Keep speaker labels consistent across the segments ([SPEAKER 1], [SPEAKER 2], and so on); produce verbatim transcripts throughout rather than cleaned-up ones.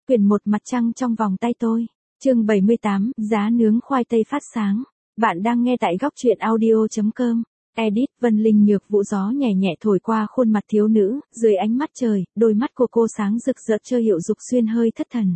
[SPEAKER 1] Quyển một mặt trăng trong vòng tay tôi. Chương bảy mươi tám, giá nướng khoai tây phát sáng. Bạn đang nghe tại góc truyện audio chấm com. Edit, Vân Linh nhược vũ gió nhẹ nhẹ thổi qua khuôn mặt thiếu nữ, dưới ánh mắt trời, đôi mắt của cô sáng rực rỡ Chơ Hiệu Dục Xuyên hơi thất thần.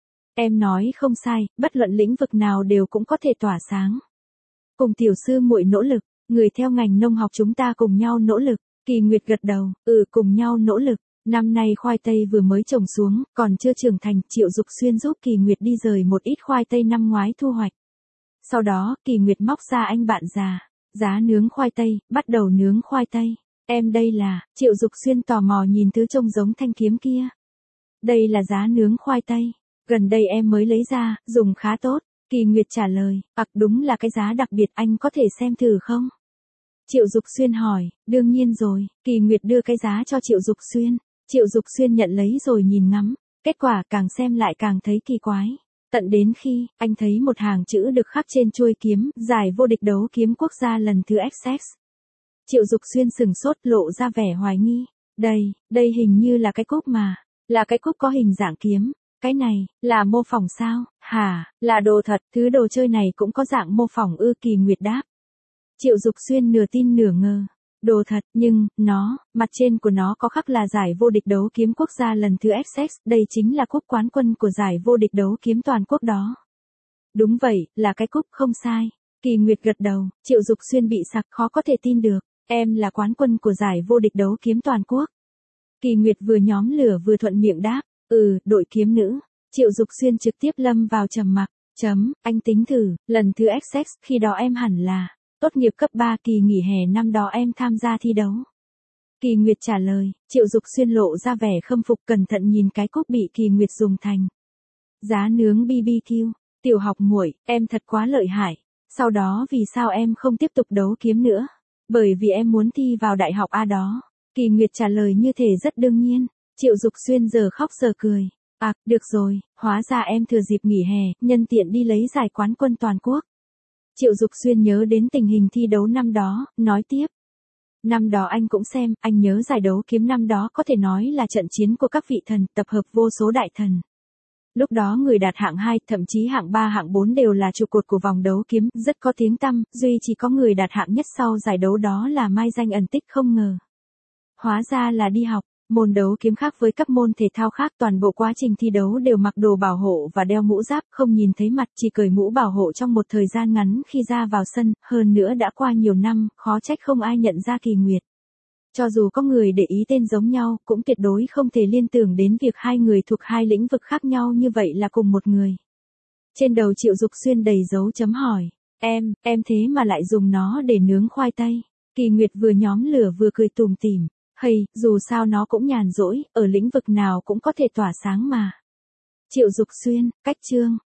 [SPEAKER 1] Em nói không sai, bất luận lĩnh vực nào đều cũng có thể tỏa sáng. Cùng tiểu sư muội nỗ lực, người theo ngành nông học chúng ta cùng nhau nỗ lực. Kỳ Nguyệt gật đầu, ừ cùng nhau nỗ lực. Năm nay khoai tây vừa mới trồng xuống, còn chưa trưởng thành, Triệu Dục Xuyên giúp Kỳ Nguyệt đi rời một ít khoai tây năm ngoái thu hoạch. Sau đó, Kỳ Nguyệt móc ra anh bạn già, giá nướng khoai tây, bắt đầu nướng khoai tây. Em đây là, Triệu Dục Xuyên tò mò nhìn thứ trông giống thanh kiếm kia. Đây là giá nướng khoai tây, gần đây em mới lấy ra, dùng khá tốt. Kỳ Nguyệt trả lời, ặc đúng là cái giá đặc biệt, anh có thể xem thử không? Triệu Dục Xuyên hỏi, đương nhiên rồi. Kỳ Nguyệt đưa cái giá cho Triệu Dục Xuyên. Triệu Dục Xuyên nhận lấy rồi nhìn ngắm, kết quả càng xem lại càng thấy kỳ quái. Tận đến khi, anh thấy một hàng chữ được khắc trên chuôi kiếm, giải vô địch đấu kiếm quốc gia lần thứ ích ích. Triệu Dục Xuyên sừng sốt lộ ra vẻ hoài nghi. Đây, đây hình như là cái cúp mà. Là cái cúp có hình dạng kiếm. Cái này, là mô phỏng sao? Hả, là đồ thật, thứ đồ chơi này cũng có dạng mô phỏng ư? Kỳ Nguyệt đáp. Triệu Dục Xuyên nửa tin nửa ngờ. Đồ thật, nhưng, nó, mặt trên của nó có khắc là giải vô địch đấu kiếm quốc gia lần thứ ích ích, đây chính là cúp quán quân của giải vô địch đấu kiếm toàn quốc đó. Đúng vậy, là cái cúp không sai. Kỳ Nguyệt gật đầu, Triệu Dục Xuyên bị sặc khó có thể tin được, em là quán quân của giải vô địch đấu kiếm toàn quốc. Kỳ Nguyệt vừa nhóm lửa vừa thuận miệng đáp, ừ, đội kiếm nữ. Triệu Dục Xuyên trực tiếp lâm vào trầm mặc, chấm, anh tính thử, lần thứ ích ích, khi đó em hẳn là tốt nghiệp cấp ba, kỳ nghỉ hè năm đó em tham gia thi đấu. Kỳ Nguyệt trả lời, Triệu Dục Xuyên lộ ra vẻ khâm phục cẩn thận nhìn cái cúp bị Kỳ Nguyệt dùng thành giá nướng bê bê kiu. Tiểu học muội, em thật quá lợi hại. Sau đó vì sao em không tiếp tục đấu kiếm nữa? Bởi vì em muốn thi vào đại học A đó. Kỳ Nguyệt trả lời như thể rất đương nhiên. Triệu Dục Xuyên giờ khóc giờ cười. À, được rồi, hóa ra em thừa dịp nghỉ hè, nhân tiện đi lấy giải quán quân toàn quốc. Triệu Dục Xuyên nhớ đến tình hình thi đấu năm đó, nói tiếp. Năm đó anh cũng xem, anh nhớ giải đấu kiếm năm đó có thể nói là trận chiến của các vị thần, tập hợp vô số đại thần. Lúc đó người đạt hạng hai, thậm chí hạng ba hạng bốn đều là trụ cột của vòng đấu kiếm, rất có tiếng tăm, duy chỉ có người đạt hạng nhất sau giải đấu đó là mai danh ẩn tích không ngờ. Hóa ra là đi học. Môn đấu kiếm khác với các môn thể thao khác, toàn bộ quá trình thi đấu đều mặc đồ bảo hộ và đeo mũ giáp, không nhìn thấy mặt, chỉ cởi mũ bảo hộ trong một thời gian ngắn khi ra vào sân, hơn nữa đã qua nhiều năm, khó trách không ai nhận ra Kỳ Nguyệt. Cho dù có người để ý tên giống nhau, cũng tuyệt đối không thể liên tưởng đến việc hai người thuộc hai lĩnh vực khác nhau như vậy là cùng một người. Trên đầu Triệu Dục Xuyên đầy dấu chấm hỏi, em, em thế mà lại dùng nó để nướng khoai tây. Kỳ Nguyệt vừa nhóm lửa vừa cười tủm tỉm. Hay, dù sao nó cũng nhàn rỗi, ở lĩnh vực nào cũng có thể tỏa sáng mà. Triệu Dục Xuyên, cách chương.